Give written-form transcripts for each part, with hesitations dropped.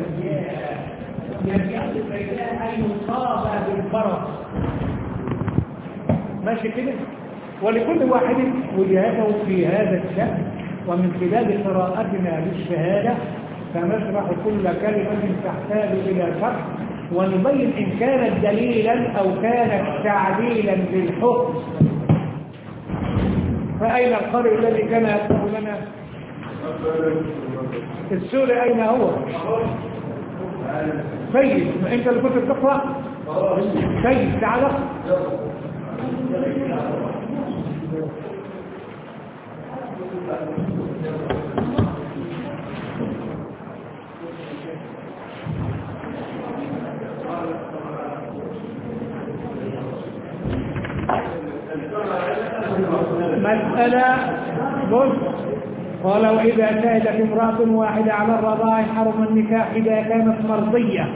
لم يصف رجلاه أن يصاب بالفرس. ماشي كده؟ ولكل واحد وجهته في هذا الشأن، ومن خلال قراءتنا للشهادة سنشرح كل كلمة تحتاج إلى شرح، ونبين إن كانت دليلا أو كانت تعليلا للحكم. فأين القارئ الذي كان يكتب لنا السورة؟ أين هو؟ سيد، أنت اللي كنت تقرأ؟ سيد تعال. مسألة بص، قال وإذا شهدت امرأة واحدة على الرضاع حرم النكاح إذا كانت مرضية.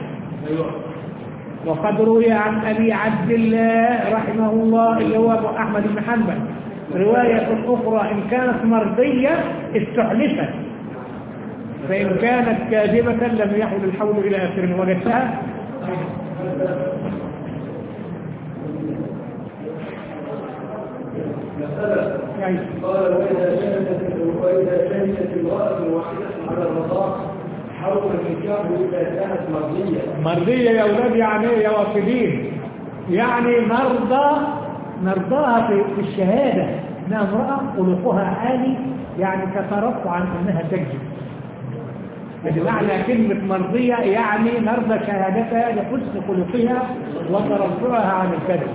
وقد روي عن أبي عبد الله رحمه الله اللي هو أبو أحمد بن حنبل رواية أخرى إن كانت مرضية استحلفت، فإن كانت كاذبة لم يحل الحول إلى آخره. وجدتها؟ قال وإذا شهدت امرأة واحدة على الرضاع حرم النكاح إذا كانت مرضية. مرضية يا أولاد يعني يا وافدين، يعني نرضاها في الشهادة انها امرأة خلقها عالي، يعني تترفع عن انها تكذب. بمعنى كلمة مرضية يعني نرضى شهادتها لحسن خلقها وترفعها عن الكذب.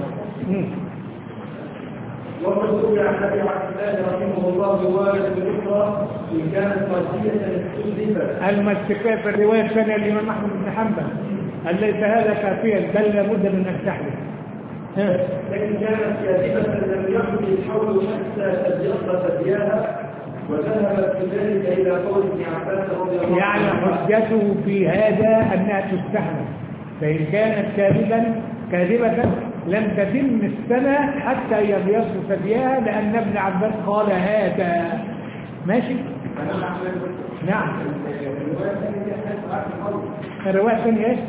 وقد روي عن ابي عبد الله رحمه الله روايه اخرى ان كانت مرضيه كذبت. المسكات في الروايه الثانيه الامام احمد بن حنبل قال ليس هذا كافيا بل لابد من ان تحلف. لكن كانت كاذبه لم يحدث الحول حتى تبيض ثدياها، وذهب في ذلك الى قول ابن عباس رضي الله عنه. يعني حجته في هذا انها تستحلف، فان كانت كاذبه لم تتم السنة حتى يبيض ثدياها، لأن ابن عباس قال هذا. ماشي؟ نعم. الرواية الثانية ايش؟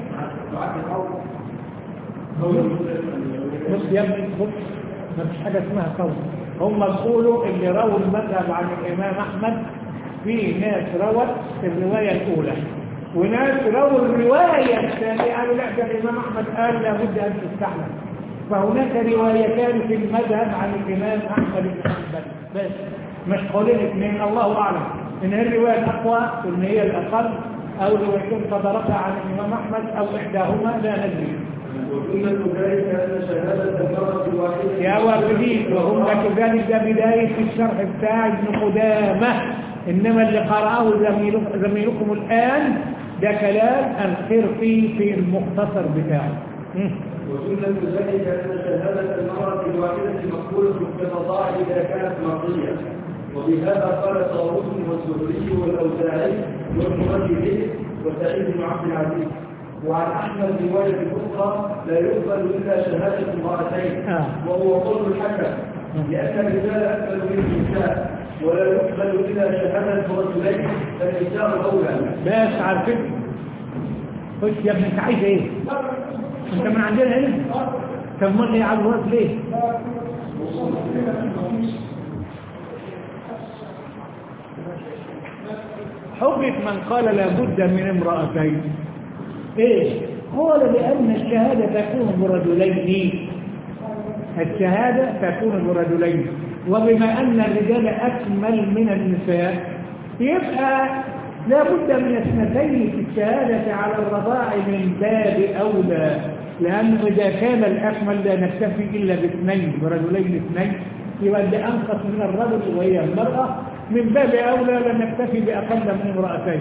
بص يا ابني، بص ما فيش حاجة اسمها قول. هم بيقولوا اللي رووا المذهب عن الإمام أحمد في ناس روت الرواية الأولى وناس رووا الرواية الثانية قالوا لا ده الإمام أحمد قال لابد أن تستحلف. فهناك روايتان في المذهب عن الإمام أحمد بن حنبل بس، مش قولين اثنين. الله أعلم إن هي الرواية الأقوى وإن هي الأقل، أو روايتين تدركها عن الإمام أحمد أو إحداهما لا ندري. وسنة ذلك أن شهادة المرأة الواحدة يا وافدين، وهم ذلك بداية الشرح بتاع ابن قدامة، إنما اللي قرأه زميلكم الآن ده كلام الخرقي في المختصر بتاعه. وسنة ذلك أن شهادة المرأة الواحدة مقبولة في الرضاع إذا كانت مرضية، وبهذا قال طاووس والزهري والأوزاعي والمؤلف وسعيد بن عبد العزيز. وعن أحمد رواية أخرى لا يقبل إلا شهادة امرأتين، وهو قول الحكم، لأن الرجال أكمل من النساء، ولا يقبل إلا شهادة رجلين فالنساء أولى. بس عارفين خش يا ابني، أنت عايز إيه؟ انت من عندنا هنا؟ طب ما لي على الوقت ليه؟ حجة من قال لابد من امرأتين ايه؟ قال لأن الشهادة تكون برجلين، الشهادة تكون برجلين، وبما أن الرجال أكمل من النساء يبقى لابد من اثنتين في الشهادة على الرضاع من باب أولى، لأنه إذا كان الأكمل لا نكتفي إلا باثنين، برجلين اثنين، يبقى اللي أنقص من الرجل وهي المرأة من باب أولى لا نكتفي بأقل من امرأتين.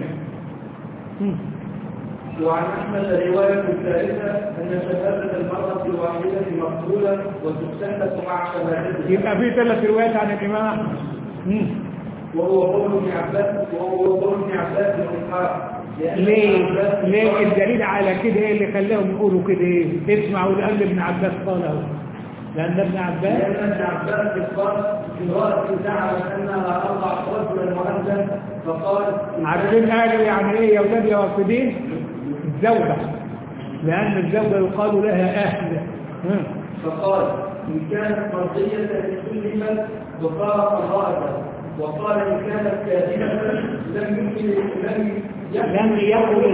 وعن أحمد رواية ثالثة أن شهادة المرأة الواحدة مقبولة وتستحدث مع شهادتها. يبقى في 3 روايات عن الإمام أحمد. وهو قول ابن عباس وإسحاق. ليه الدليل على كده ايه اللي خلاهم يقولوا كده ايه؟ اسمعوا لأن ابن عباس قاله، لأن ابن عباس قال امرأة تعلم أنها أرضعت رجلا مؤذن فقال. عارفين قالوا يعني ايه يا ولاد يا وافدين؟ الزوجة، لأن الزوجة يقال لها أهل. فقال إن كانت مرضية سلمت وصارت امرأة، وقال إن كانت كاذبة لم يقل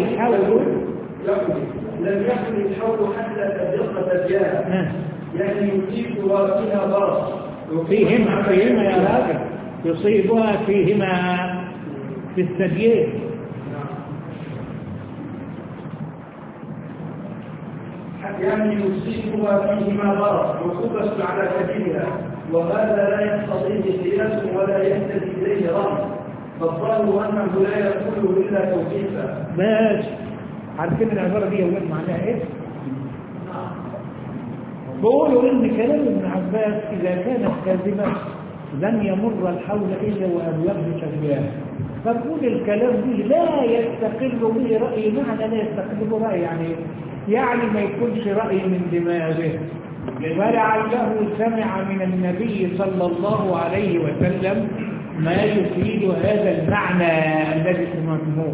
الحول حتى تبلغ ثدياها، يعني يصيبها فيها برص فيهما يا راجل، يصيبها فيهما في الثديين. يعني يصيبها فيهما برص عقوبة على كبيرها، وهذا لا يقتضيه قياس ولا يهتدي إليه رأي، فالظاهر أنه لا يقول إلا توقيفا. بس عارفين العبارة دي يا ولاد معناها إيه؟ بقولوا إن كلام ابن عباس إذا كانت كاذبة لن يمر الحول إلا وأبلغ ثدياها، فنقول الكلام دي لا يستقل به رأي، معنى لا يستقل به رأي يعني ما يكونش رأي من دماغه، ولعله سمع من النبي صلى الله عليه وسلم ما يفيد هذا المعنى الذي سمعتموه.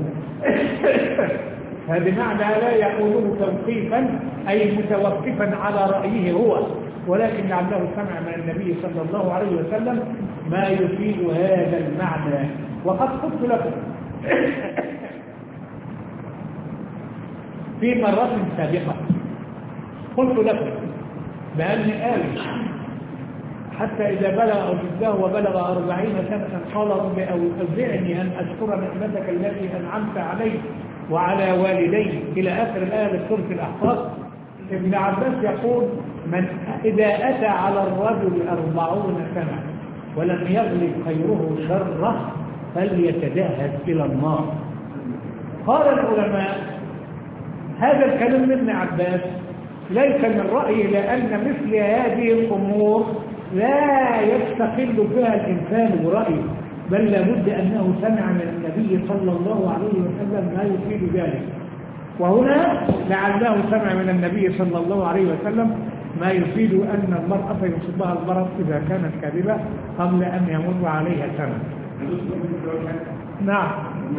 هذا معنى لا يقوله توقيفا أي متوقفا على رأيه هو، ولكن لعله سمع من النبي صلى الله عليه وسلم ما يفيد هذا المعنى. وقد قلت لكم في مرات سابقة، قلت لكم بأن آية حتى إذا بلغ أشده وبلغ 40 سنة قال رب أوزعني أن أشكر نعمتك التي أنعمت علي وعلى والدي إلى آخر الآية لسورة الأحقاف. ابن عباس يقول من إذا أتى على الرجل 40 سنة ولم يغلب خيره شره فليتجهز إلى النار. قال العلماء هذا الكلام من ابن عباس ليس من رأيه، لأن مثل هذه الأمور لا يستقل فيها الإنسان برأيه، بل لابد أنه سمع من النبي صلى الله عليه وسلم ما يفيد ذلك. وهنا لعله سمع من النبي صلى الله عليه وسلم ما يفيد أن المرأة يصيبها المرض إذا كانت كاذبة قبل أن يمر عليها سنة. نعم.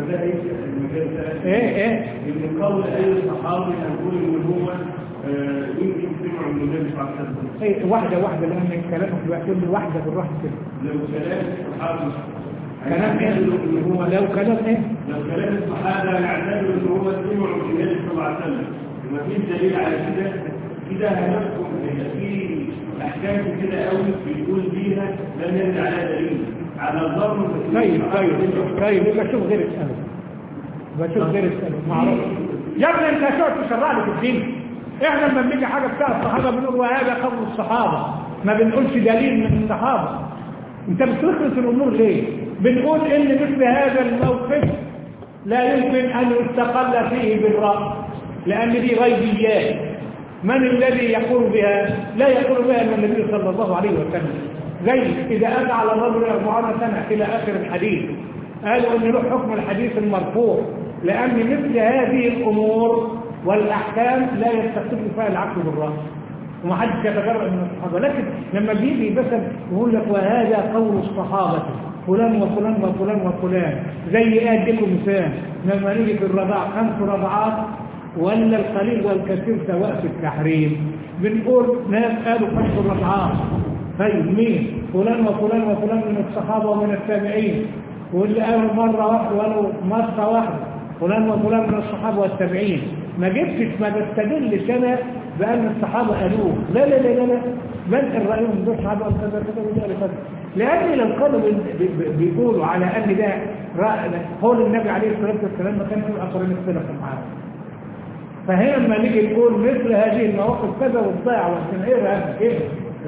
ايه من قول اي صحابي نقول ان هو يمكن سمع من النبي صلى الله عليه وسلم. ايه واحده لان كلامك بقى كل واحده بالراحه كده. لو كلام الصحابه كلام ايه؟ لو كلام الصحابه نعتبر ان هو سمع من النبي صلى الله عليه وسلم، ما فيش دليل على كده هنحكم في احكام كده قوي بيقول بيها لم يرد على دليل على الظن. طيب بشوف غير اساله معروف يا ابني، انت هتقعد تشرع لي في الدين. احنا لما بنيجي حاجه بتاع الصحابه بنقول وهذا قول الصحابه، ما بنقولش دليل من الصحابه. انت بتخلص الامور ليه؟ بنقول ان مثل هذا الموقف لا يمكن ان يستقل فيه بالراي، لان دي غيبيات. من الذي يقول بها؟ لا يقول بها الا النبي صلى الله عليه وسلم. زي اذا اتى على الرجل 40 سنه الى اخر الحديث، قالوا ان له حكم الحديث المرفوع، لان مثل هذه الامور والاحكام لا يستقل فيها العقل بالراي، ومحدش يتجرأ من الصحابه. لكن لما بيجي مثلا يقول لك وهذا قول الصحابه فلان وفلان وفلان وفلان، زي اديكم مثال لما نيجي في الرضاع 5 رضعات ولا القليل والكثير سواء في التحريم، بنقول ناس قالوا 5 رضعات. طيب مين؟ فلان وفلان وفلان من الصحابه ومن التابعين، واللي قالوا مره واحده وقالوا مره واحده فلان وفلان من الصحابه والتابعين. ما بستدلش انا بان الصحابه قالوه، لا لا لا لا، بل الرايهم دول صحابه كذا كذا كذا، لان لو كانوا بيقولوا على ان ده قول النبي عليه الصلاه والسلام ما كانش الاخرين اختلفوا معاه. فهنا لما نيجي نقول مثل هذه المواقف كذا والضياع والتنعير ايه؟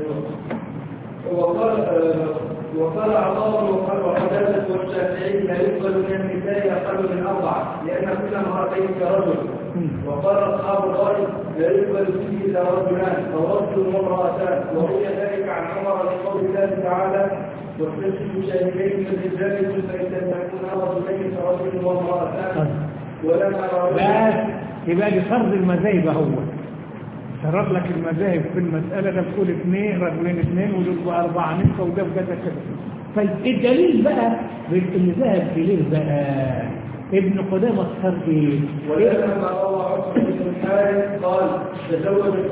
وقال عطاء وقتادة والشافعي لا يقبل من النساء اقل من 4 لان كل امرأتين كرجل. وقال اصحاب الراي لا يقبل فيه الا رجلان او رجل وامرأتان، وروي ذلك عن عمر لقول الله تعالى واستشهدوا شاهدين من رجالكم فإن تكون رجلين فرجل وامرأتان ولما بس يبقى دي فرض المذاهب اهو. شرط لك المذاهب في المسألة ده بتقول 2 رجلين 2 ودول 4 نسوة وده بكذا كذا. فالدليل بقى اللي ذهب إليه بقى ابن قدامة اختار ايه؟ ولما روى بن الحارث قال تزوجت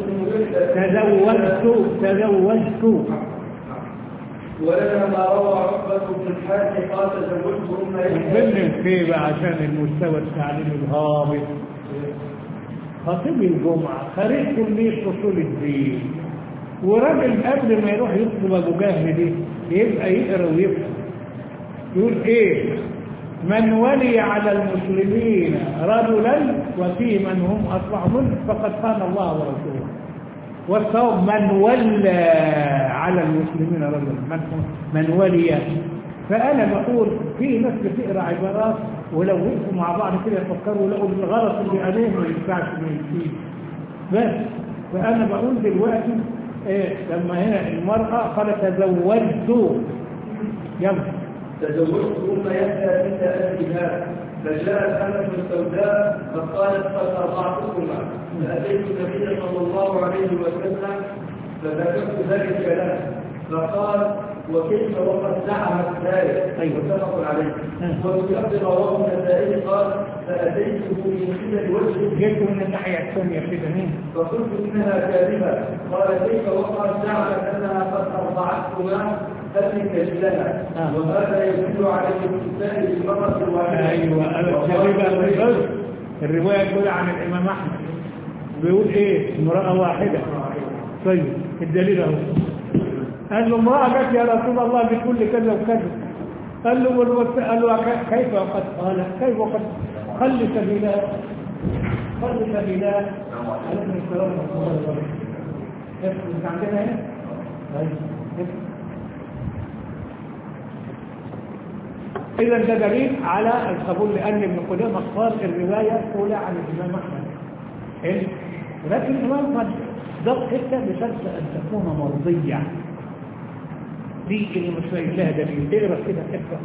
تزوجت ولنا ما روى عقبة بن الحارث قال تزوجت أم يحيى. في بقى عشان المستوى التعليمي الهابط. خطيب الجمعة خريج كلية أصول الدين، وراجل قبل ما يروح يطلب أبو جهل دي يبقى يقرأ ويفهم. يقول إيه؟ من ولي على المسلمين رجلا وفيه من هم أصلح منه فقد خان الله ورسوله. والصواب من ولى على المسلمين رجلا، من ولي. فأنا بقول في ناس بتقرأ عبارات ولو وقفوا مع بعض كده يفكروا لقوا الغلط اللي عليه ما ينفعش ما يمشيش. بس فأنا بقول دلوقتي لما هنا المرأة قالت تزوجت، يلا تزوجت أم يحيى بنت أبي شهاب، فجاءت أمة سوداء فقالت قد أرضعتكما، فأتيت النبي صلى الله عليه وسلم فذكرت ذلك له، فقال وكيف وقد زعمت ذلك، متفق عليه. وفي لفظ رواه النسائي قال فأتيته من قبل وجهه، جئت من الناحية الثانية كده فقلت إنها كاذبة، قال كيف وقد زعمت أنها قد أرضعتكما فلك لها، وهذا يدل على الاستثناء بالمرة الواحدة. أيوة الرواية تقول عن الإمام أحمد بيقول إيه؟ امرأة واحدة. طيب الدليل أهو. قال له امرأة جت يا رسول الله بكل كذا وكذا. قال له كيف وقد قال كيف وقد خل سبيلا عليكم السلام ورحمة الله وبركاته. انت عندنا هنا؟ طيب إذا ده دليل على القبول، لأن ابن قدامة قال الرواية تولى عن الإمام أحمد. لكن الإمام قد ضغط حتة بشرط أن تكون مرضية. دي اللي مش لاقي لها دليل. اقرا كده حتة.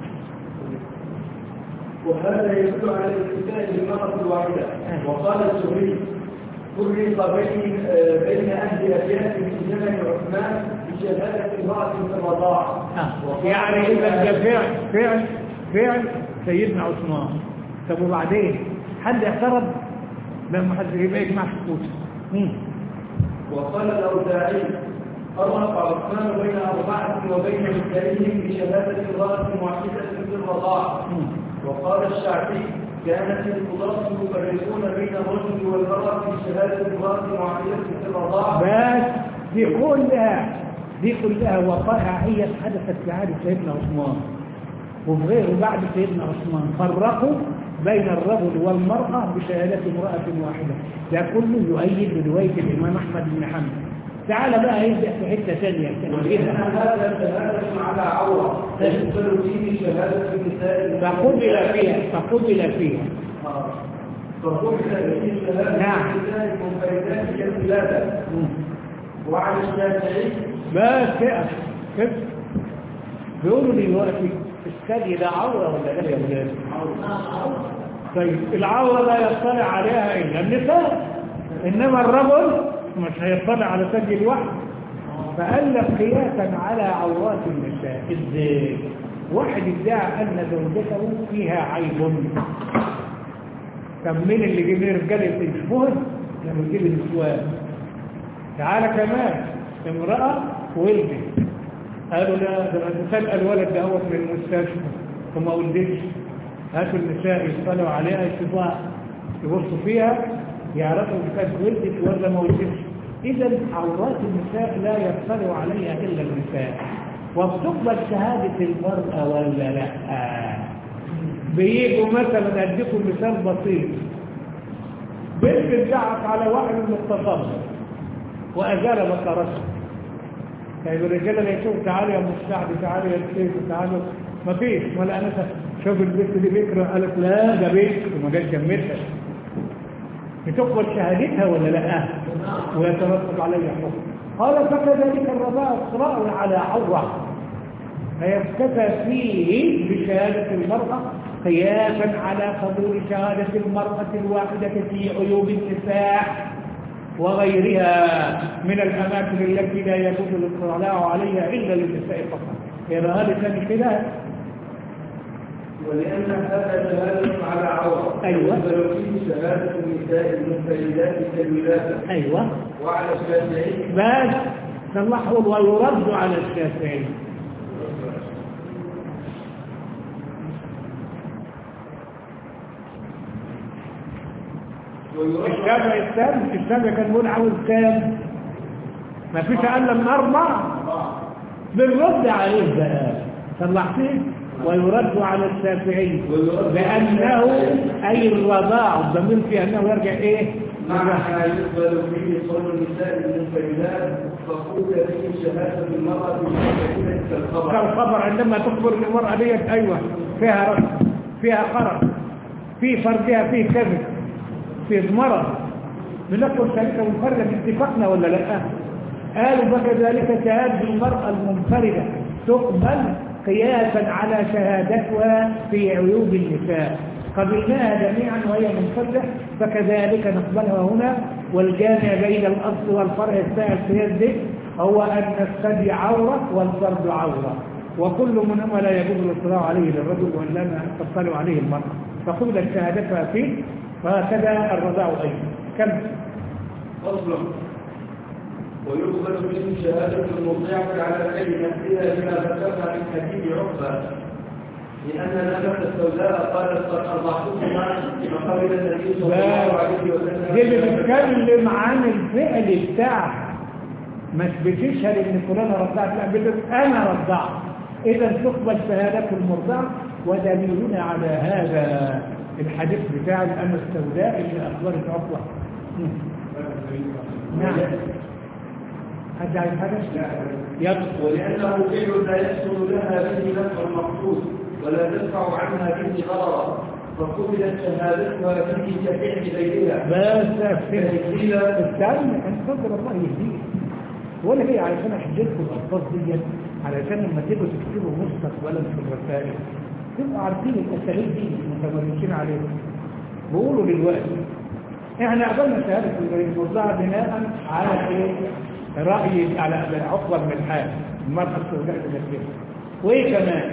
وهذا يدل على الاستثناء بالمرة الواحدة. وقال الزهري فرق بين أهل أبيات في زمن عثمان بشهادة امرأة في الرضاعة. يعني إذا ده فعل سيدنا عثمان. طب وبعدين حد اعترض؟ لما حد يبقى يجمع سكوت. وقال الأوزاعي فرق عثمان بين أربعة وبين نسائهم بشهادة امرأة واحدة في الرضاعة. وقال الشعبي كانت القضاة يفرقون بين الرجل والمرأة في شهادة امرأة واحدة في الرضاعة. بس دي كلها وقائع هي حدثت في عهد سيدنا عثمان وفي غيره بعد سيدنا عثمان. فرقوا بين الرجل والمرأة بشهادة امرأة واحدة. ده كله يؤيد برواية الإمام أحمد بن حنبل. تعال بقى يبدأ في حتة ثانية. ولأن هذا شهادة على عورة تشمل فيه شهادة النساء فقبل فيها شهادة النساء منفردات كالولادة. وعلى الشافعي بس كده بيقولوا دلوقتي الثدي ده عورة ولا لا يا ولاد؟ طيب العورة لا يطلع عليها إلا النساء، إنما الرجل مش هيطلع على ثدي الواحد. فقال لك قياسا على عورات النساء. ازاي؟ واحد ادعى أن زوجته فيها عيب. طب مين اللي جيب رجاله يشبهه؟ لما يجيب النسوان. تعالى كمان امرأة ولدت، قالوا لا ده تسأل الولد ده هو في المستشفى وما ولدتش. هاتوا النساء يطلعوا عليها يشوفوها يبصوا فيها يعرفوا إذا كانت ولدت ولا ما ولدتش. إذا عورات النساء لا يطلع عليها إلا النساء. وبتقبل شهادة المرأة ولا لا؟ بيجوا مثلا أديكم مثال بسيط. بنت ادعت على واحد من التصرف وأزال بصرته. طيب الرجاله اللي يشوف تعالى يا مستعد تعالى يا سيف تعالى ما فيش ولا انا شوف البنت دي بكره قالت لا ده بنت وما جاش جنبتها. بتقبل شهادتها ولا لا؟ ويترتب عليها حكم. قال فكذلك الرضاعة اصرار على عورة فيكتفى فيه بشهادة المرأة قياسا على قبول شهادة المرأة الواحدة في عيوب النساء وغيرها من الأماكن التي لا يجوز الاطلاع عليها إلا للنساء فقط. يبقى هذا ثاني كده. ولأن هذا شهادة على عورة. أيوة. ولو فيه شهادة النساء المنفردات كالولادة. أيوة. وعلى الشافعي بس صلحوا ويرد على الشافعي. الشافعي كان بيقول عاوز كام؟ ما فيش اقل من 4. بنرد عليه بقى صلحتيه. ويرد على الشافعي لانه اي الرضاع الضمير في انه يرجع ايه؟ مع ما يقبل فيه صوم النساء المنفردات فقود به شهاده المراه المنفرده كالخبر. عندما تخبر المراه ديت ايوه فيها رد، فيها قرض، في فرجها فيه كذب، في مرض، بنقول شركه منفرده باتفاقنا ولا لا؟ قالوا فكذلك شهاده المراه المنفرده تقبل قياسا على شهادتها في عيوب النساء، قبلناها جميعا وهي منفردة، فكذلك نقبلها هنا. والجامع بين الأصل والفرع السائل في يده هو أن الثدي عورة والفرد عورة، وكل منهما لا يجوز الاطلاع عليه للرجل وإنما تطلع عليه المرأة، فقبلت شهادتها فيه، وهكذا الرضاع أيضا. كم فصل. ويقبل به شهادة المرضعة على غير نفسها بما ذكرنا من حديث عقبة، لأن نفس السوداء قالت قد أرضعتكما فقبل النبي صلى الله عليه وسلم. دي بتتكلم عن الفعل بتاعها، مش بتشهد ان فلانة رضعت، لا بتقول أنا رضعت. إذا تقبل شهادة المرضعة، ودليلنا على هذا الحديث بتاع الأم السوداء اللي أخبرت عقبة. نعم. حد عايز حاجة؟ يبقى ولأنه فعل لا يحصل لها به نفع المقصود ولا تدفع عنها به ضررا، فقبلت شهادتها به كفعل غيرها. بس استنى انتظر الله يهديك. ولا هي علشان احجزكم الالفاظ دي علشان لما تيجوا تكتبوا مستقبلا في الرسائل تبقوا عارفين الاساليب دي متمرسين عليها. بقولوا دلوقتي احنا قبلنا شهاده المرضعه بناء على ايه؟ رأي على عقبة بن الحارث المرأة السوداء النسبية. وإيه كمان؟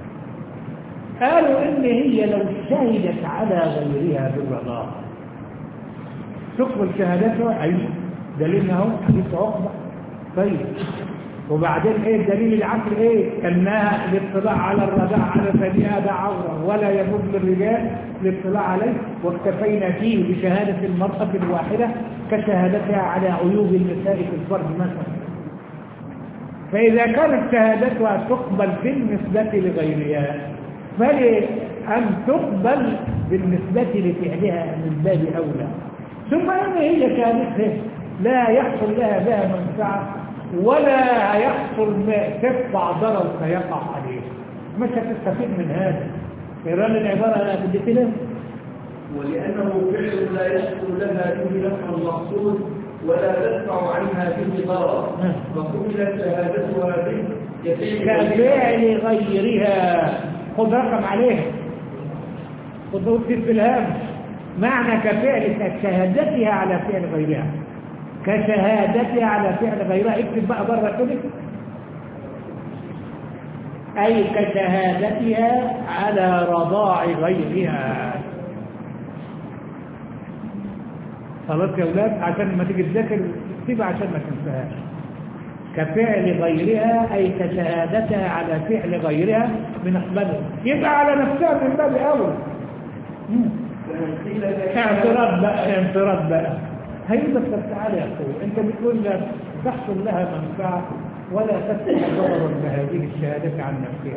قالوا إن هي لو شهدت على غيرها بالرضاعة تقبل شهادتها. أيوة دليلنا هو حديث عقبة. طيب وبعدين إيه الدليل العقل؟ إيه؟ أنها الاطلاع على الرضاعة على ثديها ده عورة ولا يجوز للرجال الاطلاع عليه، واكتفينا فيه بشهادة المرأة الواحدة كشهادتها على عيوب النساء في الفرد مثلا. فإذا كانت شهادتها تقبل بالنسبة لغيرها فلأن تقبل بالنسبة لفعلها من باب أولى. ثم أن هي شهادتها لا يحصل لها بها منفعة ولا يحصل تدفع ضرر فيقع عليه، مش هتستفيد من هذا. إيران العبارة لا تدخلها. ولأنه فعل لا يحصل لها به نفع المقصود ولا تدفع عنها به ضرر، فقبلت شهادتها به كفعل غيرها. خذ رقم عليها، خذ وكتب في الهامش معنى كفعل كشهادتها على فعل غيرها، كشهادتها على فعل غيرها. اكتب بقى بره كده، أي كشهادتها على رضاع غيرها. خلاص يا أولاد عشان لما تيجي تذاكر اكتبها عشان ما تنساهاش. كفعل غيرها أي كشهادتها على فعل غيرها من أقبله، يبقى على نفسها من باب أول. اعتراض بقى هيبقى. تعالى يا أخوي، أنت بتقول لا تحصل لها منفعة ولا تدفع ضررا بهذه الشهادة عن نفسها.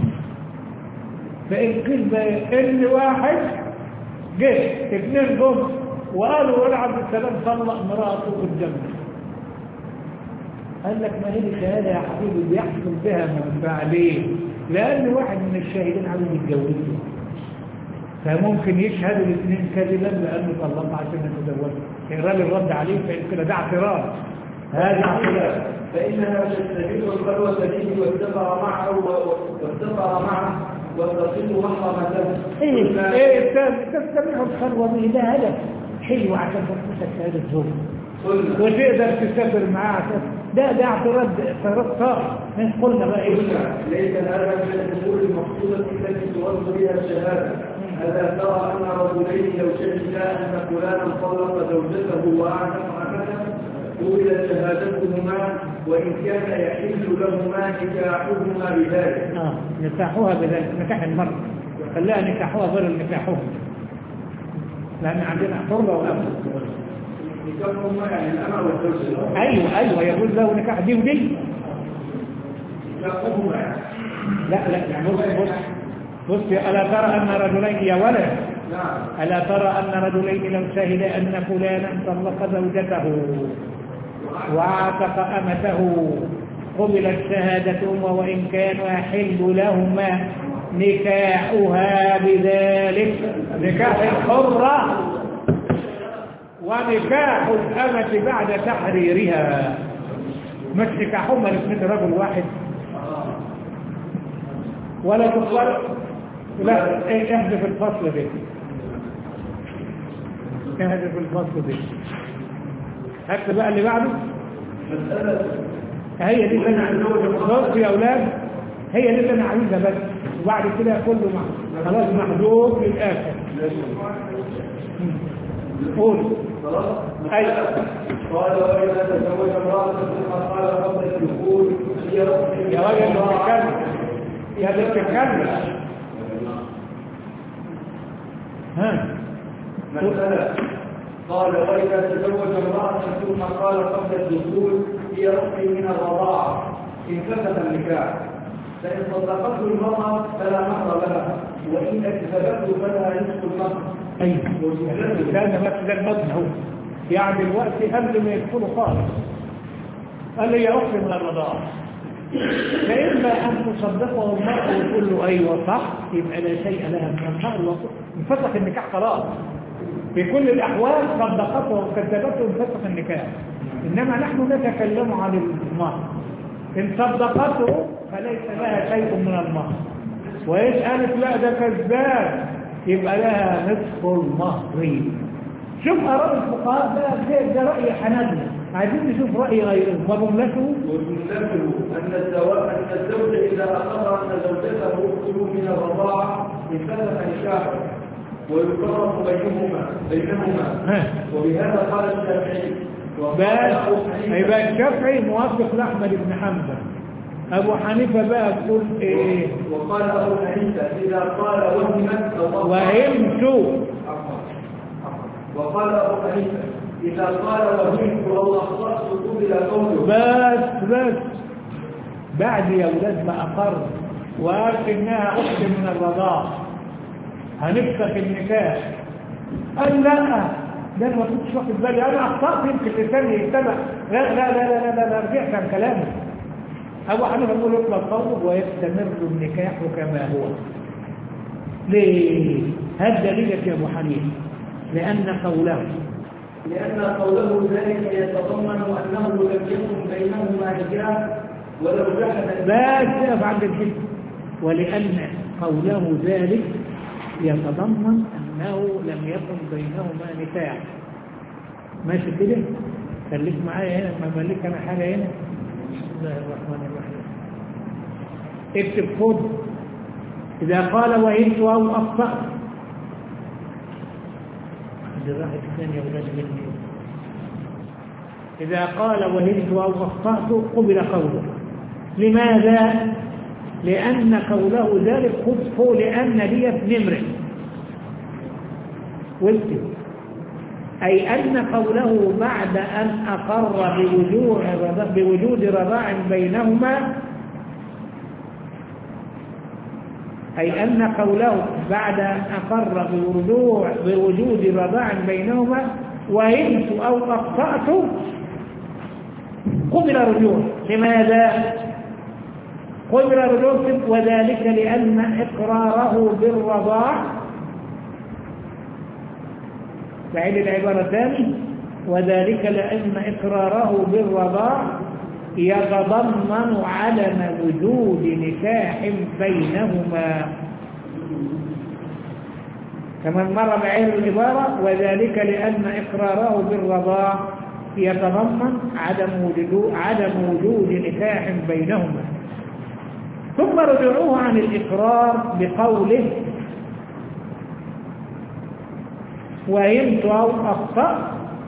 فإن قيل إن واحد جه 2 جم وقالوا ولا عبد السلام طلق مراته قدامنا، قال لك ما هي الشهادة يا حبيبي بيحصل بها منفعة. ليه؟ لأن واحد من الشاهدين عاوز يتجوزه، فممكن يشهد الاثنين كذبا لأنه طلقها عشان يتزوجها. الراجل الرد عليه فإن ده اعتراض، هذا اعتراض. فإنها تستجيب الخلوة به واتفق معه وتصل محرمته. ايه تستمع الخلوة به، ده هدف حلو عشان تنفسك شهادة زوج وتقدر تسافر معاه. ده اعتراض صار. قلنا بقى ايه؟ ليس هذا من الامور المقصودة التي تورد بها الشهادة، ألا ترى أن رجلين لو شهدا أن فلانا طلق زوجته وأعتق أمته قبلت شهادتهما وإن كان يحل لهما نكاحهما بذلك. نكاحها بذلك، نكاح المرأة خلاها نكاحها غير نكاحهم، لأن عندنا حرة وأمة. نكاحهما يعني الأمة والزوجة. أيوه يقول له نكاح دي ودي. نكاحهما يعني. لا بص ألا ترى أن رجلين يا ولد. نعم. ألا ترى أن رجلين لو شهدا أن فلانا طلق زوجته وأعتق أمته قبلت شهادتهما وإن كان يحل لهما نكاحها بذلك، نكاح الحرة ونكاح الأمة بعد تحريرها، مش نكاحهما لاثنين رجل واحد ولا تفرق. لا احذف الفصل ده، احذف الفصل ده، هات بقى اللي بعده. هي دي اللي انا عايزها يا اولاد، هي دي اللي انا عايزها بس، وبعد كده كله خلاص محذوف للاخر. قول. ايوه. قال واذا تزوج امراه ثم قال قبل الدخول هي يا راجل بتتكلم يا بتتكلم. مسألة. قال وإذا تزوج امرأة ثم قال قبل الدخول هي أختي من الرضاعة انفسخ النكاح، فإن صدقته المرأة فلا مهر لها، وإن أكذبته فلها نصف المهر. أيوه كان بس ده المبنى هو يعني دلوقتي قبل ما يدخلوا خالص قال لي يا أختي من الرضاعة، فإما أن تصدقه المرأة وتقول له أيوه صح يبقى لا شيء لها من المهر انفسخ النكاح خلاص. في كل الأحوال صدقته وكذبته انفسخ النكاح، إنما نحن نتكلم عن المهر. إن صدقته فليس لها شيء من المهر، وإن قالت لا ده كذاب يبقى لها نصف المهر. شوف آراء الفقهاء بقى، ده رأي حنابلة، عايزين نشوف رأي غيره. وجملته أن الزوج إذا أقر أن زوجته أخته من الرضاعة انفسخ نكاحه ويقرر بينهما وبهذا قال الشافعي. يبقى الشافعي موافق لأحمد بن حنبل. أبو حنيفة بقى بتقول إيه؟ وقال أبو حنيفة إذا قال وهمت. وقال أبو حنيفة إذا قال وهمت أو أخطأت قبل قوله. بس بعد يا ولاد ما أقر وقال إنها أخت من الرضاعة هنفسخ النكاح، قال لا ده انا ما كنتش واخد بالي، انا اخطات يمكن لساني يتبع. لا رجعت عن كلامي. ابو حنيفه يقول اطلق قوله ويستمر النكاح كما هو. ليه؟ هذا دليلك يا ابو حنيفه؟ لان قوله ذلك يتضمن انه لم يكن بينهما نكاح ولو جحد بس اقف عند الحكم. ولان قوله ذلك يتضمن أنه لم يكن بينهما نكاح. ماشي كده؟ خليك معايا هنا، ما مالك أنا حاجة هنا. بسم الله الرحمن الرحيم. اكتب خد. إذا قال وهمت أو أخطأت، دي راحت الثانية ولاد مني. إذا قال وهمت أو أخطأت قبل قوله. لماذا؟ لأن قوله ذلك خطفه لأن لي نمرة واكتب، أي أن قوله بعد أن أقر بوجود رضاع بينهما، أي أن قوله بعد أن أقر بوجود رضاع بينهما وهمت أو أخطأت قبل رجوع. لماذا؟ قبل رجوع، وذلك لأن إقراره بالرضاع، بعيد العبارة ثاني، وذلك لأن إقراره بالرضاع يتضمن عدم وجود نكاح بينهما. كما مر بعين العبارة وذلك لأن إقراره بالرضاع يتضمن عدم وجود نكاح بينهما. ثم رجعوه عن الإقرار بقوله وهمت أو أخطأت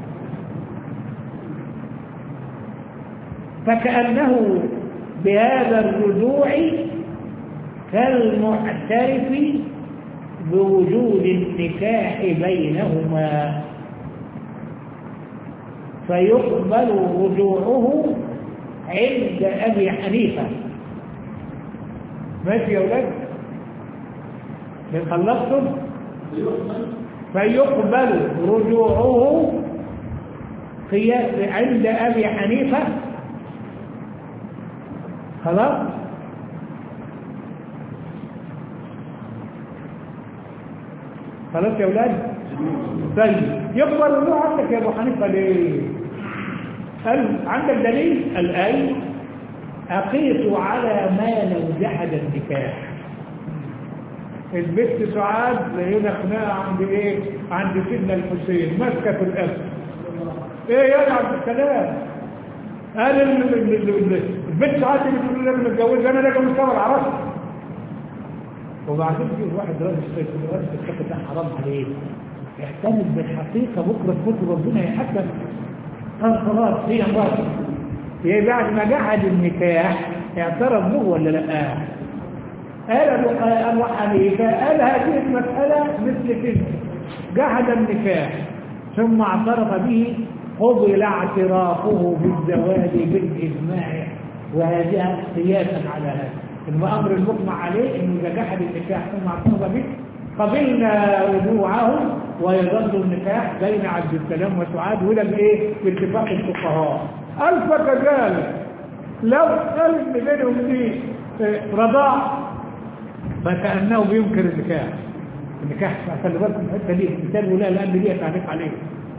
فكأنه بهذا الرجوع كالمعترف بوجود النكاح بينهما، فيقبل رجوعه عند أبي حنيفة. ماشي يا أولاد؟ خلصتم؟ فيقبل رجوعه عند أبي حنيفة. خلاص؟ خلاص يا أولاد؟ طيب يقبل الرجوع عندك يا أبو حنيفة ليه؟ قال عندك دليل؟ الآية أقيس على ما لو جحد النكاح. البنت سعاد لقينا خناقه عند ايه؟ عند سيدنا الحسين ماسكه في الاسد. ايه يا عبد السلام؟ قال البنت سعاد اللي بتقول لي انا متجوزه، انا راجل مستوى العرس. وبعدين يجي واحد راجل يقول الكتاب ده حرام عليه، يعتمد بالحقيقه بكره كتب ربنا يحكم. قال خلاص هي مراته. هي بعد ما جحد النكاح اعترف به ولا لا؟ قال أبو حنيفة قال هذه المسألة مثل كده، جحد النكاح ثم اعترف به قبل اعترافه بالزواج بالإجماع، وهذه قياسا على هذا. الأمر المجمع عليه إنه إذا جحد النكاح ثم اعترف به قبلنا رجوعه ويظل النكاح بين عبد السلام وسعاد ولا بإيه؟ باتفاق الفقهاء. قال فكذلك لو قال إن بينهم دي رضاع فكأنه بينكر النكاح خلي بالكم الحته دي الكتاب ولا لان دي تعريف عليه،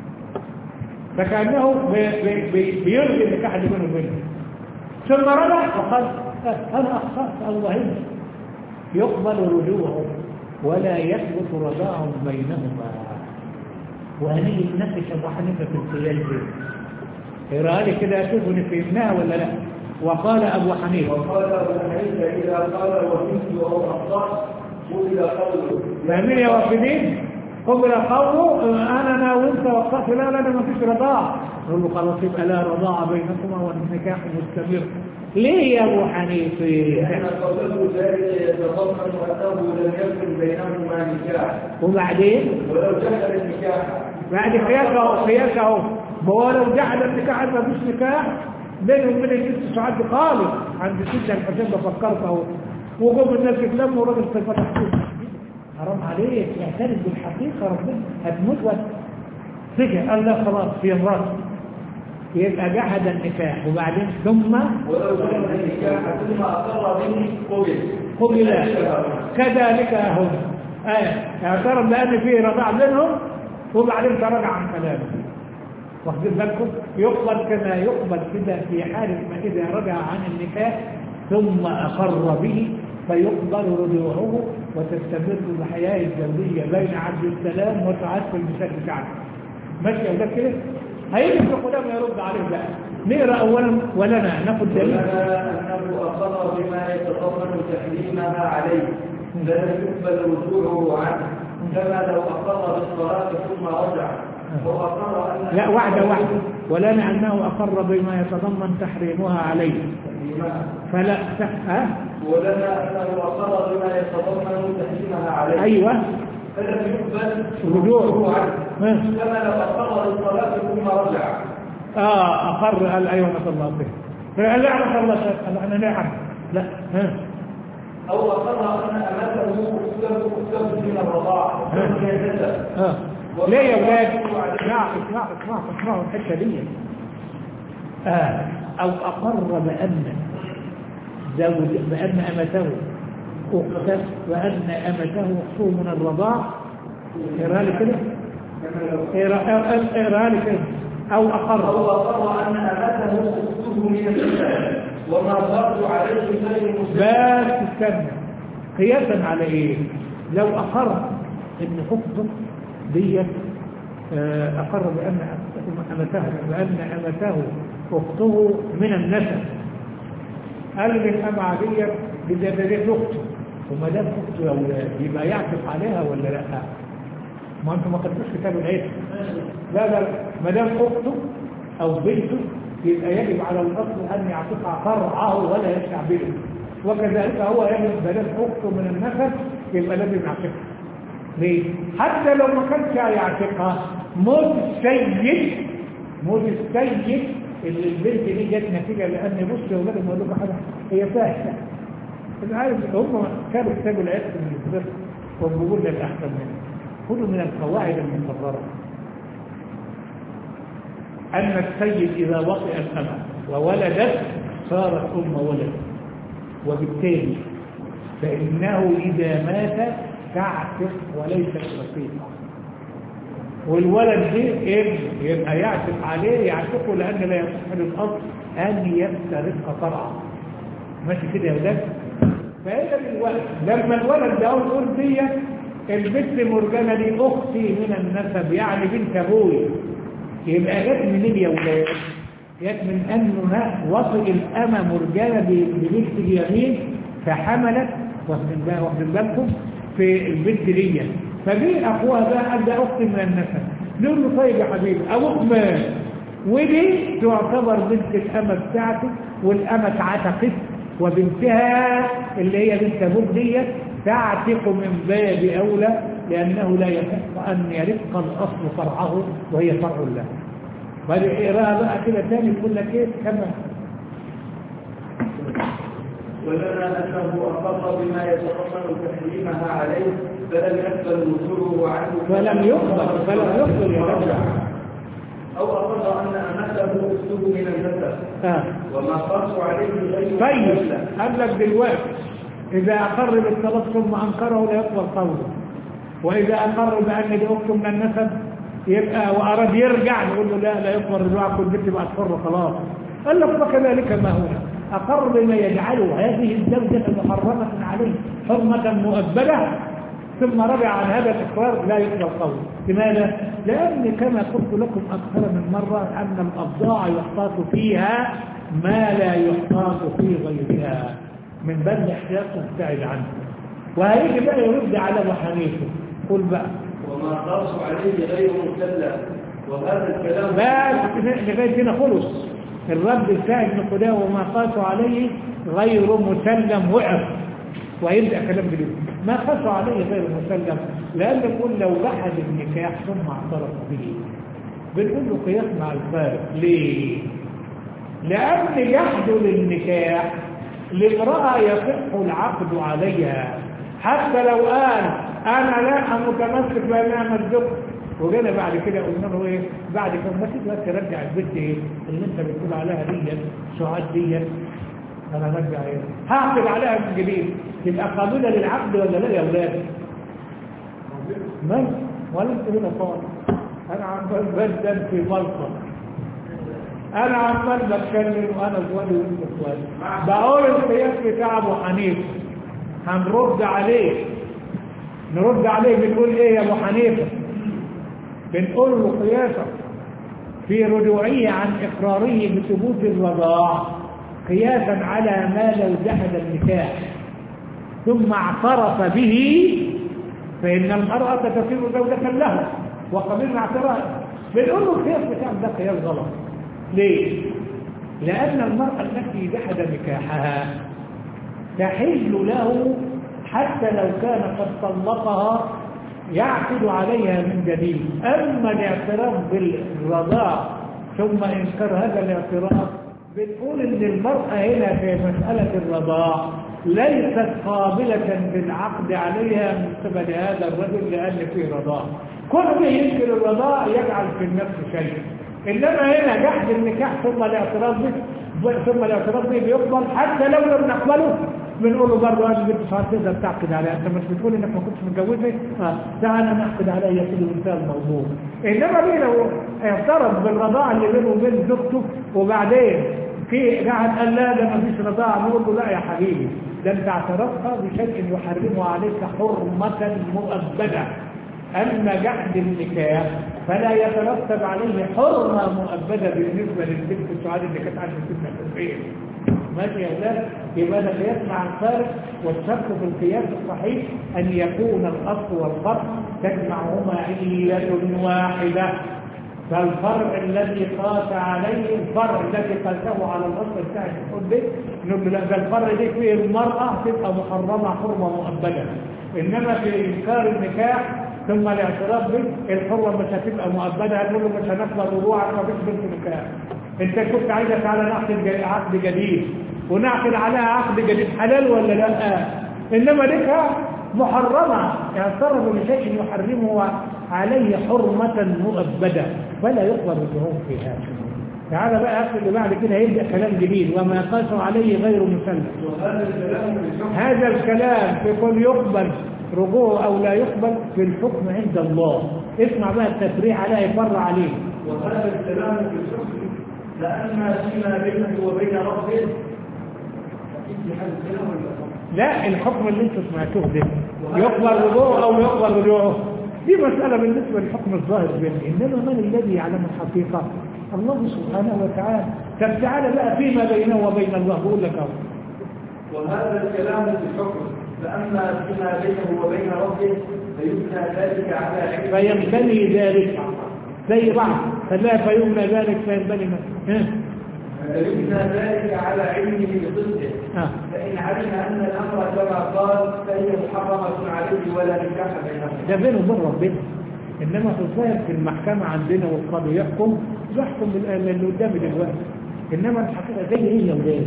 فكأنه بيلغي النكاح اللي بينه وبينه. ثم رجع وقال انا اخطأت الله يهدي، يقبل رجوعه ولا يثبت رضاع بينهما. وهنيجي نناقش ابو حنيفه في القياس دي. اقرا لي كده اشوفوا فهمناها ولا لا. وقال أبو حنيفة إذا قال وفيت أو أخطأت قبل قوله. فاهمين يا وافدين؟ قبل قوله أنا وأنت وقفت لا ما فيش رضاع. نقول له خلاص يبقى لا رضاع بينكما والنكاح مستمر. ليه يا أبو حنيفة؟ لأن قوله ذلك يتضمن أنه لم يكن بينهما نكاح. وبعدين؟ ولو جحد النكاح. بعد قياسه ولو جحد النكاح ما فيش نكاح بينهم وبين الست سعاد خالص. عند سيدنا الحسين بفكرت اهو وجوب الناس يتلموا وراجل فتح حرام عليك اعترف بالحقيقه ربنا هتموت سجن. قال لا خلاص في امراته يبقى جحد النكاح وبعدين ثم ولو جحد النكاح ثم اقر به قبل كذلك هم اعترف بان فيه رضاع بينهم وبعدين تراجع عن كلامه. واخدين بالكم؟ يقبل كما يقبل كده في حال ما إذا رجع عن النكاح ثم أقر به فيقبل رجوعه وتستمر الحياة الزوجية بين عبد السلام وسعاد في المثال بتاعنا. ماشي يا أولاد كده؟ هيجي ابن قدامى يرد عليه بقى. نقرأ أولا ولنا ناخد دليل. أنه أقر بما يتضمن تحريمها عليه فلا يقبل رجوعه عنه كما لو أقر بالصلاة ثم رجع. لا واحدة ولنا أنه أقر بما يتضمن تحريمها عليه فلا ولنا أنه أقر بما يتضمن تحريمها عليه. أيوة فلا يقبل رجوعه عنه كما لو أقر بالصلاة ثم رجع. أقر قال أيوة نسأل الله به فقال لا نسأل الله شيء أنا لا أعرف لا أو أقر أن أمته أكتب من الرضاعة ليه يا ولاد؟ اسمعوا الحته دي. او اقر بان امته اخته وان امته اخته من الرضاع. اقرا لي كده او اقر ان امته اخته من النساء وما فرض عليه غير مسلم. بس استنى قياسا على ايه؟ لو اقر ان اخته ديت أقر بأن أمته أخته من النسب. قال للأمة ديت بدأت أخته وما دام أخته يا أولاد يبقى يعتق عليها ولا لا؟ ما انتم ما قدتوش كتاب العلم. لا ما دام اخته او بنته يبقى يجب على الاصل ان يعتق فرعه ولا يستعبده، وكذلك هو يجب ما دام اخته من النسب يبقى لازم يعتقها. ليه؟ حتى لو ما كانش يعتقها موت السيد اللي البنت دي جت نتيجه لان بص يا ولاد ما اقول لكم حاجه هي سهله. انت عارف هم كانوا كتابوا العلم من الفقه وبيقول لنا الاحسن منه. خذوا من القواعد المقرره ان السيد اذا وطئ الامه وولدت صارت ولد، وبالتالي فانه اذا مات تعتق وليست وثيقه، والولد ده ابن يبقى يعتق عليه يعتقه لان لا يصح للاصل ان يسترق فرعه. ماشي كده يا ولاد؟ فإذا الولد لما الولد ده يقول دي البنت مرجانه دي اختي من النسب يعني بنت ابوي، يبقى جت منين يا ولاد؟ جت من انه وطئ الامه مرجانه ببنت اليمين فحملت، واخدين بالكم في البنت دي، فجي اخوها بقى قال ده اختي من النسب. نقول له طيب يا حبيبي ابوك مات، ودي تعتبر بنت الامه بتاعتك، والامه اتعتقت، وبنتها اللي هي بنت ابوك دي تعتق من باب اولى، لانه لا يحق ان يرق الاصل فرعه وهي فرع له. فاقراها بقى كده تاني يقول لك ايه كمان؟ ولنا انه اقر بما يتضمن تحريمها عليه فلم يقبل وصوله عنه فلم يقبل يا رجل، او اقر ان امته اسلوب من النسب وما قاس عليه غير. طيب قال لك دلوقتي اذا اقر بالثلاث ثم انكره لا يقبل قوله، واذا اقر بان دي اخته من النسب يبقى واراد يرجع نقول له لا يقبل رجوعك والبنت بقت حره خلاص. قال لك فكذلك ما هنا اقر بما يجعله هذه الزوجه محرمه عليه حرمه مؤبده ثم رجع عن هذا الاقرار لا يقبل قوله. لماذا؟ لان كما قلت لكم اكثر من مره ان الابضاع يحتاط فيها ما لا يحتاط في غيرها من باب الاحتياط تبتعد عنه. وهيجي بقى يرد على ابو حنيفه. قل بقى وما قاس عليه غير مسلم، وهذا الكلام بس لغايه هنا خلص الرد بتاع ابن قدامه وما قاسوا عليه غير مسلم وقف، ويبدا كلام جديد. ما قاسوا عليه غير مسلم لان نقول لو جحد النكاح ثم اعترف به بنقول له قياس مع الفارق. ليه؟ لان جحد للنكاح لامراه يصح العقد عليها، حتى لو قال انا لا متمسك بانها مصدق، وجينا بعد كده قلنا له ايه بعد كده ما تقدر ترجع البنت ايه اللي انت بتقول عليها دي سعاد دي انا برجع ايه هعقد عليها من جديد، تبقى قابله للعقد ولا لا يا اولاد؟ من ولا انت هنا خالص. انا عمال بدل في ملطه، انا عمال بتكلم وانا سؤالي وانت سؤالي، بقول القياس بتاع ابو حنيفه هنرد عليه بنقول ايه يا ابو حنيفه؟ بنقول له قياسا في رجوعيه عن اقراره بثبوت الرضاع قياسا على ما لو جحد النكاح ثم اعترف به فان المراه تصير زوجة له وقبلنا اعتراف. بنقول له القياس بتاع ده قياس غلط. ليه؟ لان المراه التي جحد نكاحها تحل له حتى لو كان قد طلقها يعقد عليها من جديد. اما الاعتراف بالرضاع ثم انكار هذا الاعتراف بنقول ان المرأة هنا في مسألة الرضاع ليست قابلة بالعقد عليها من قبل هذا الرجل لان فيه رضاع. كل يمكن الرضاع يجعل في النفس شيء، انما هنا جحد النكاح ثم الاعتراف به بيقبل حتى لو لم نقبله. بنقول له برضه انا بنت صار تقدر تعقد عليها، انت مش بتقول انك ما كنتش متجوزه؟ تعال نعقد عليها يا سيدي وانتهى الموضوع. انما بيه لو اعترف بالرضاعه اللي بينه وبين زوجته وبعدين في قاعد قال لا ده ما فيش رضاعه، نقول له لا يا حبيبي ده انت اعترفت بشيء يحرمه عليك حرمه مؤبده. اما جحد النكاح فلا يترتب عليه حرمه مؤبده بالنسبه للبنت السعاد اللي كانت عند سنه 40. ماشي يا أولاد؟ يبقى ده قياس مع الفارق، والشرط في القياس الصحيح أن يكون الأصل والفرق تجمعهما علة واحدة. فالفرع الذي قاس عليه الفرع الذي قاسه على الأصل بتاع الحب نقول له ده الفرع دي فيه المرأة تبقى محرمة حرمة مؤبدة، إنما في إنكار النكاح ثم الاعتراف به الحرمة مش هتبقى مؤبدة، هنقول له مش هنقبل رجوعك مفيش بنت نكاح. أنت كنت عايزك على عقد جديد ونعقد عليها عقد جديد حلال ولا لا؟ إنما نكاح محرمة اعترف بشيء يحرمه عليه حرمة مؤبدة فلا يقبل الجهود فيها. تعالى بقى أخذ اللي بعد كده هيبدأ كلام جديد وما قاسوا عليه غير مسلم. هذا الكلام يكون يقبل رجوع أو لا يقبل في الحكم عند الله. اسمع بقى التفريع عليه يفرع عليه. وهذا الكلام في الحكم لأن فيما بينه وبين ربه لا الحكم اللي انتم سمعتوه ده يقبل رجوعه أو يقبل رجوعه دي مسألة بالنسبة للحكم الظاهر بينه، إنما من الذي يعلم الحقيقة؟ الله سبحانه وتعالى. طب تعالى بقى فيما بينه وبين الله بقول لك اهو. وهذا الكلام في الحكم فأما فيما بينه وبين ربه فيبنى ذلك على علم فينبني ذلك زي بعض فلا فيبنى ذلك فينبني فيبنى ذلك على علمه بصدقه فإن علم أن الأمر كما قال فهي محرمة عليه ولا نكاح بينهم. ده بينه وبين ربنا، إنما في الظاهر في المحكمة عندنا والقاضي يحكم اللي قدامي دلوقتي، إنما الحقيقة زي هي وزي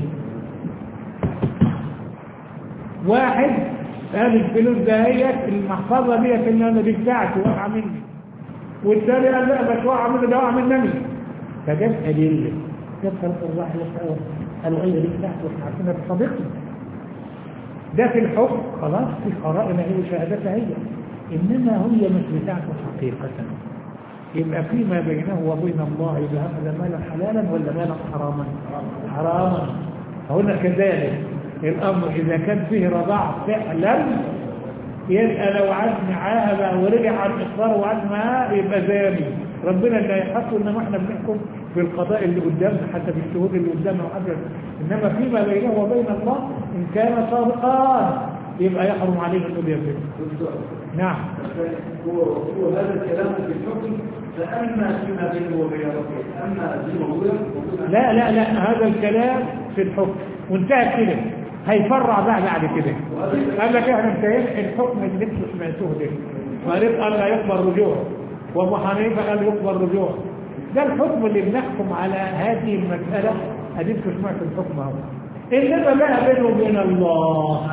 واحد قال الفلوس دهيت المحفظة ديت اللي أنا دي بتاعتي واقعة مني، والثاني قال لا مش واقعة مني ده واقعة مني، فجاب أدلة يبقى الواحد قال غير دي بتاعتي واحنا عارفينها بصديقتي. ده في الحكم خلاص في قرائن هي وشهادتها هي، إنما هي مش بتاعته حقيقة. يبقى فيما بينه وبين الله يبقى هذا مالا حلالا ولا مالا حراما؟ حراما. هنا كذلك الأمر إذا كان فيه رضاع فعلا يبقى لو عاد معاها ورجع عن إصرار وعاد معاها يبقى زاني، ربنا اللي هيحكم، إنما احنا بنحكم في القضاء اللي قدامنا حتى في الشهود اللي قدامنا وحتى، إنما فيما بينه وبين الله إن كان صادقان يبقى يحرم عليه الأولى يبقى. نعم. هو هذا الكلام في الحكم فأما فيما بينه وبين ربه أما دينه لا لا لا هذا الكلام في الحكم وانتهى كده، هيفرع بعد كده. قال لك احنا انتهينا الحكم اللي انتوا سمعتوه ده، فقال قال لا يقبل رجوع، وابو حنيفه قال يقبل رجوع. ده الحكم اللي بنحكم على هذه المساله، اديكم سمعتوا الحكم اهو. انما بقى بينه وبين الله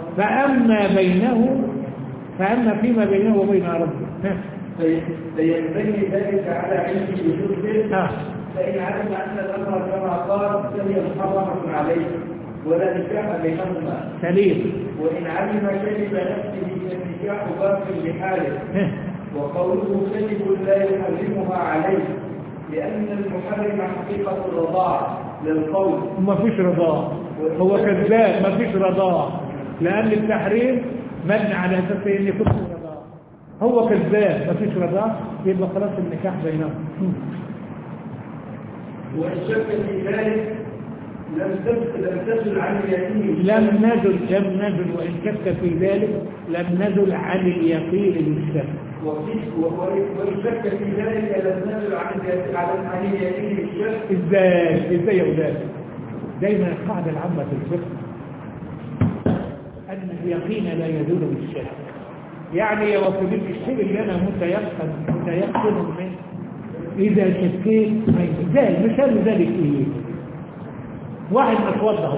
فأما فيما بينه وبين ربه فينبني ذلك على علمه بحكمه فإن علم أن الأمر كما قال فهي محرمة عليه ولا نكاح بينهما سليم. وإن علم كذب نفسه فالنكاح باق بحاله وقوله كذب لا يحرمها عليه لأن المحرم حقيقة الرضاع للقول ما فيش رضاع، هو كذاب ما فيش رضاع، لأن التحريم مبني على أساس إن يكون رضاع، هو كذاب ما فيش رضاع يبقى خلاص النكاح بينهم. وإن شك في ذلك لم تزل عن اليقين لم نزل وإن شك في ذلك لم نزل عن اليقين بالشك. وإن شك في ذلك لم نزل عن اليقين بالشك. إزاي يا أولاد؟ دايما القاعدة العامة في الفقه أن اليقين لا يزول بالشك. يعني يا وفدين الشيء اللي أنا متيقن منه إذا شكيت ازاي؟ مثال ذلك إيه؟ واحد متوضى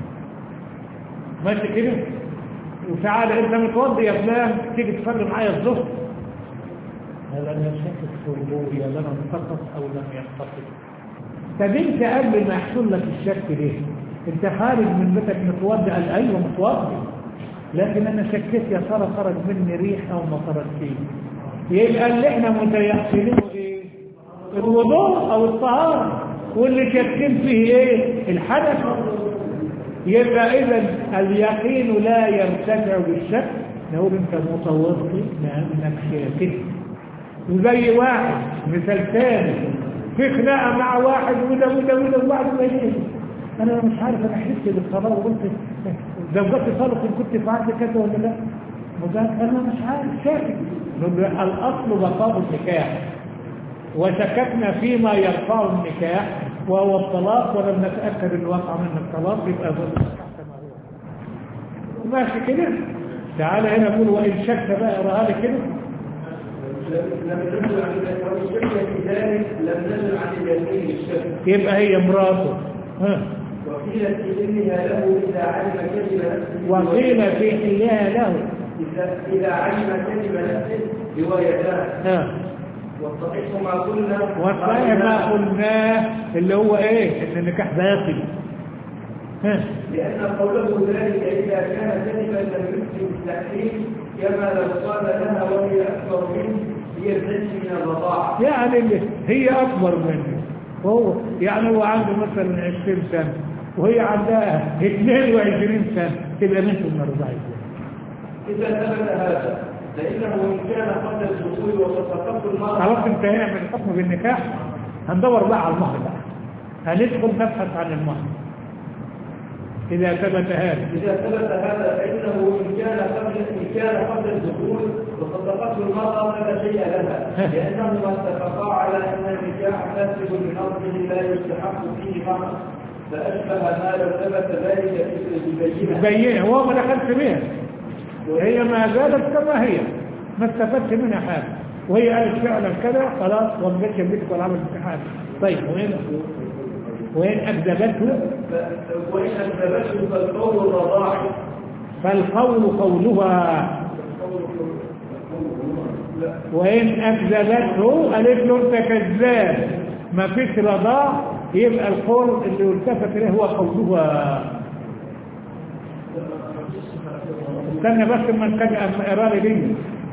ماشي كده وتعالى انت متوضى يا فلان تيجي تصلي معايا الظهر، هل انا شاكك في وضوئي ولا انا انتقص او لم ينتقص؟ طب انت قبل ما يحصل لك الشك ليه؟ انت خارج من بيتك متوضى، قال ايوه متوضى، لكن انا شكيت يا ترى خرج مني ريح او ما خرجش. يبقى اللي احنا متيقنينه ايه؟ الوضوء او الطهاره، واللي شاكين فيه ايه؟ الحدث. يبقى اذا اليقين لا يرتفع بالشك، نقول انت متوضي لانك شاكك. وزي واحد مثال ثاني في خناقه مع واحد وده وبعد ما يجي انا مش عارف، انا حسيت بالطلاق وقلت زوجتي طلقت ان كنت فعلت كذا ولا لا، وده انا مش عارف شاكك. الاصل بقاء النكاح، وشككنا فيما يرفع النكاح وهو الطلاق، ولم نتاكد ان وقع من الطلاق، يبقى ماشي كده. تعالى هنا نقول وان شك بقى، اقراها لي كده. لم نزل عن الشك في ذلك، لم نزل عن اليمين الشك. يبقى هي مراته. وقيل في حلها له إذا علم كذب نفسه. وقيل في حلها له إذا علم كذب نفسه روايتان. والصحيح ما قلناه اللي هو ايه؟ ان النكاح باطل. لأن قوله ذلك إذا كان كذبا لم يمكن التحريم، كما لو قال لها وهي أكبر منه هي الزج من الرضاعة. يعني هي أكبر منه، هو يعني هو عنده مثلا 20 سنة وهي عندها 22 سنة، تبقى بنت من الرضاعة. إذا ثبت هذا فإنه إن كان قبل الدخول وتصدقت المرأة. خلاص انتهينا من الحكم بالنكاح، هندور بقى على المهر بقى، هندخل نبحث عن المهر. إذا ثبت هذا فإنه إن كان قبل الدخول وصدقته المرأة فلا شيء لها، لأنهما اتفقا على أن النكاح فاسد من أصله لا يستحق فيه مهر، فأشبه ما لو ثبت ذلك بينه. هو ما دخلش بها، هي ما زالت كما هي، ما استفدت منها حاجة، وهي قالت فعلا كذا خلاص، وما جتش بيتك ولا عملت امتحان. طيب وين أكذبته؟ فالقول الرضاعي. فالقول قولها. وإن أكذبته قالت له أنت كذاب ما فيش رضاع، يبقى القول اللي التفت إليه هو قولها. استنى بس من كان إرادة دي.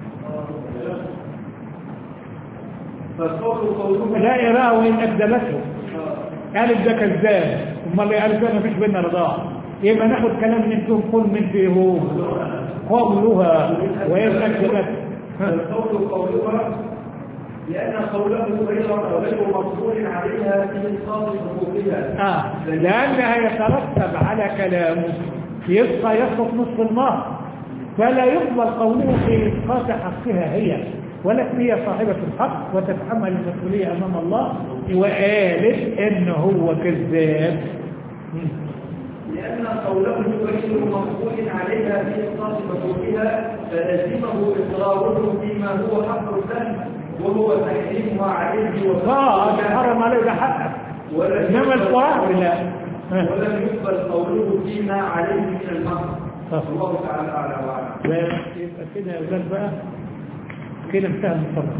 لا إرادة. وإن أكذبته قالت ده كذاب، امال اللي قالت ده ما فيش بيننا رضاع، يبقى ناخد كلام منكم، قل من فيه قولها. وإن أكذبته القول قولها، لأن قوله غير مقصود عليها في إنصاف حقوقها. لأنها يترتب على كلامه يبقى يسقط نصف المهر، فلا يقبل قوله في إسقاط حقها هي، ولكن هي صاحبة الحق وتتحمل المسؤولية أمام الله، وقالت إنه هو كذاب. لأن قوله غير مقبول عليها في إسقاط حقوقها فلازمه إقراره فيما هو حق له، وهو تحريمها عليه حرم عليه ده حقك، إنما القرآن لا. ولم يقبل قوله فيما عليه من المهر. الله تعالى أعلى وأعلم. يبقى كده يا أولاد بقى كده انتهى المصطلح.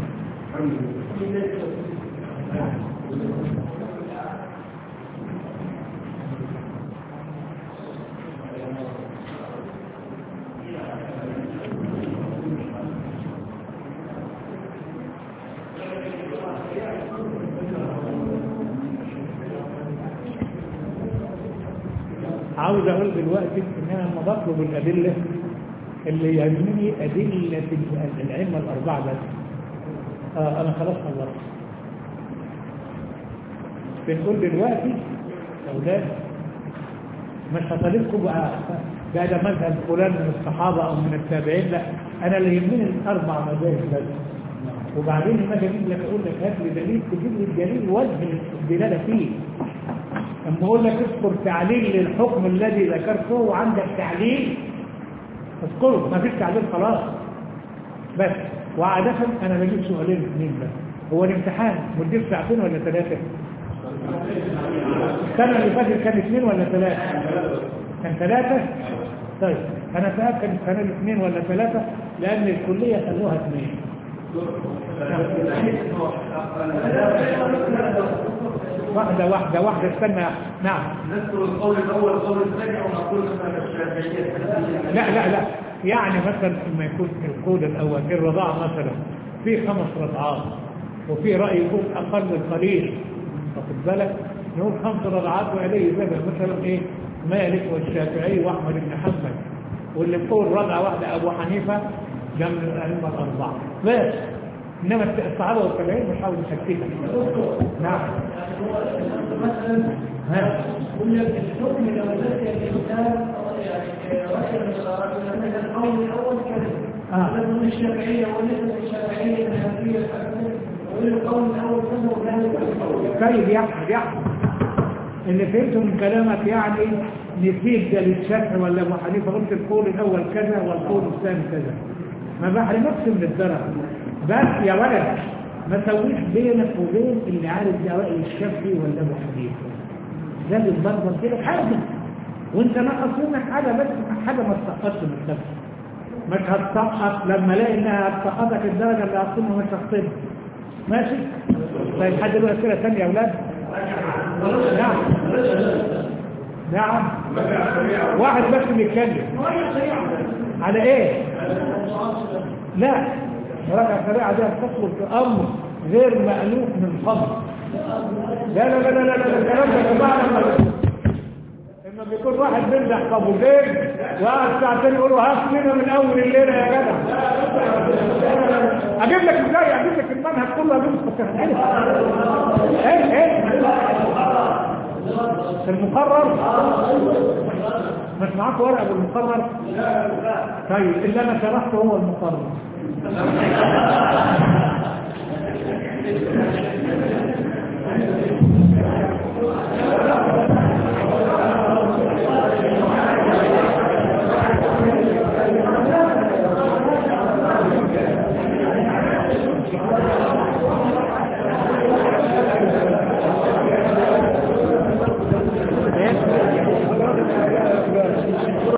عاوز اقول دلوقتي ان انا لما بطلب الادله اللي يهمني ادله الائمه الاربعه بس. انا خلاص خلصت. بنقول دلوقتي اولاد مش هطالبكم بقى ده مذهب فلان من الصحابه او من التابعين، لا، انا اللي يهمني الاربع مذاهب بس. وبعدين لما اجيب لك اقول لك هات لي دليل، تجيب لي الدليل وجه الدلاله فيه. اما اقول لك اذكر تعليل للحكم الذي ذكرته وعندك تعليل اذكره، ما فيش تعليل خلاص بس. وعادة انا بجيب سؤالين اثنين بس. هو الامتحان مدير ساعتين ولا ثلاثة؟ السنة اللي فاتت كان 2 ولا 3؟ كان 3. طيب انا اتاكد كان 2 ولا 3 لان الكلية خلوها 2. واحدة استنى. نعم نذكر القول الأول والقول الثاني ونقول مثلا الشافعية. لا يعني مثلا لما يكون القول الأول الرضاعة مثلا في 5 رضعات، وفي رأي يقول أقل القليل، واخد بالك، نقول 5 رضعات وعليه ذبح مثلا ايه مالك والشافعي وأحمد بن حنبل، واللي بقول رضعة واحدة أبو حنيفة جنب الأئمة الأربعة بس. إنما الصحابة والتابعين بيحاولوا يشككها. نعم. قلنا الحكم لو ذكر الإنسان يعني رأي من الرجل القول الأول كذا لكن الشافعية وليس الشافعية الحنفية والقول الأول كذا وذلك. طيب يا أحمد اللي فهمته من كلامك يعني نسيب ده للشافعي ولا أبو حنيفة قلت القول الأول كذا والقول الثاني كذا ما بحرمكش من الدرجة بس يا ولد ما تسويش بينك وبين اللي عارف ده رأي الشافعي ولا أبو حنيفة ده بالضبط كده حاجة وانت نقص منك حاجة بس حاجة ما تسقطش من نفسك مش هتسقط لما الاقي انها هتسقطك الدرجة اللي هتكون مش هتسقطها ماشي طيب حد له اسئله ثانيه يا اولاد نعم نعم واحد بس بيتكلم على ايه لا مراجعه سريعه دي هتدخل في امر غير مألوف من فضل لا لا لا لا لا الكلام ده يا جماعه لما بيكون واحد بيمدح قبوزين وقعد ساعتين يقولوا هات لنا من اول الليله يا جدع اجيب لك ازاي اجيب لك المنهج كله اجيب لك ايه المقرر مش معاك ورقه بالمقرر طيب اللي انا شرحته هو المقرر